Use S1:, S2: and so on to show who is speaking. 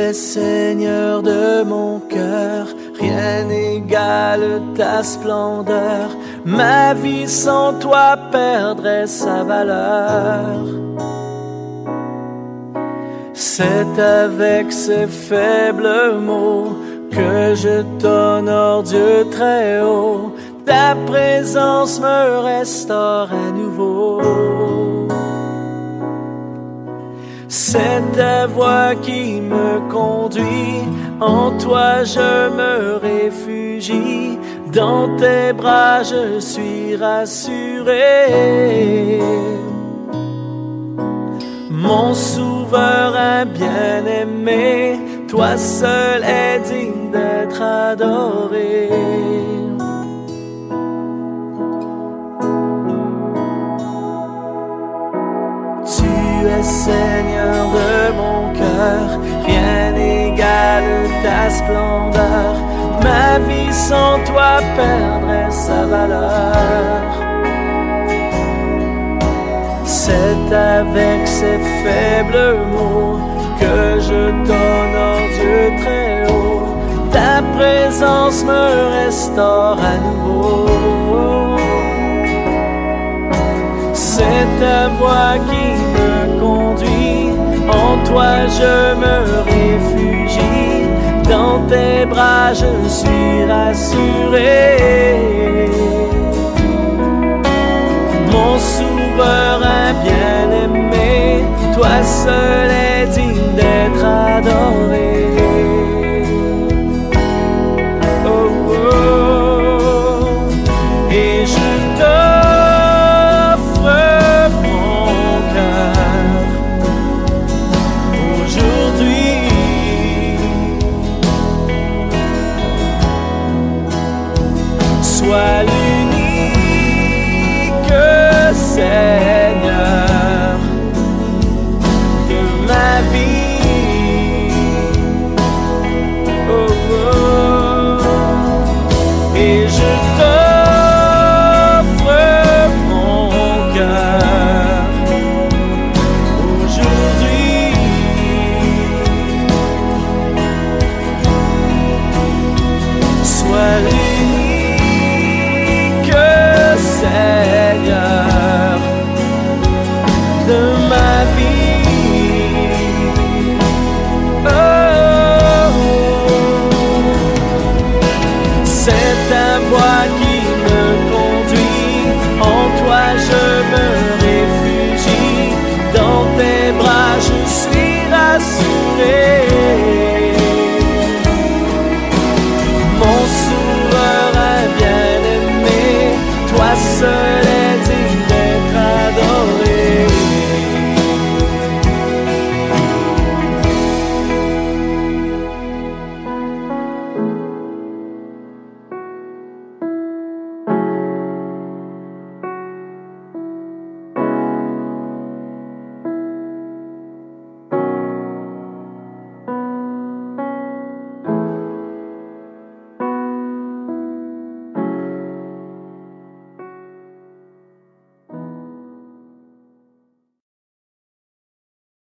S1: es Seigneur de mon cœur, rien n'égale ta splendeur. Ma vie sans toi perdrait sa valeur. C'est avec ces faibles mots que je t'honore, Dieu très haut. Ta présence me restaure à nouveau. C'est ta voix qui me conduit, en toi je me réfugie. Dans tes bras je suis rassuré. Mon souverain bien-aimé, toi seul es digne d'être adoré. Tu es Seigneur de mon cœur, rien n'égale ta splendeur. Ma vie sans toi perdrait sa valeur. C'est avec ces faibles mots que je t'honore, Dieu très haut. Ta présence me restaure à nouveau. C'est ta voix qui me conduit, en toi je me réfugie. Dans tes bras je suis rassuré. Mon souverain bien-aimé, toi seul es digne d'être adoré.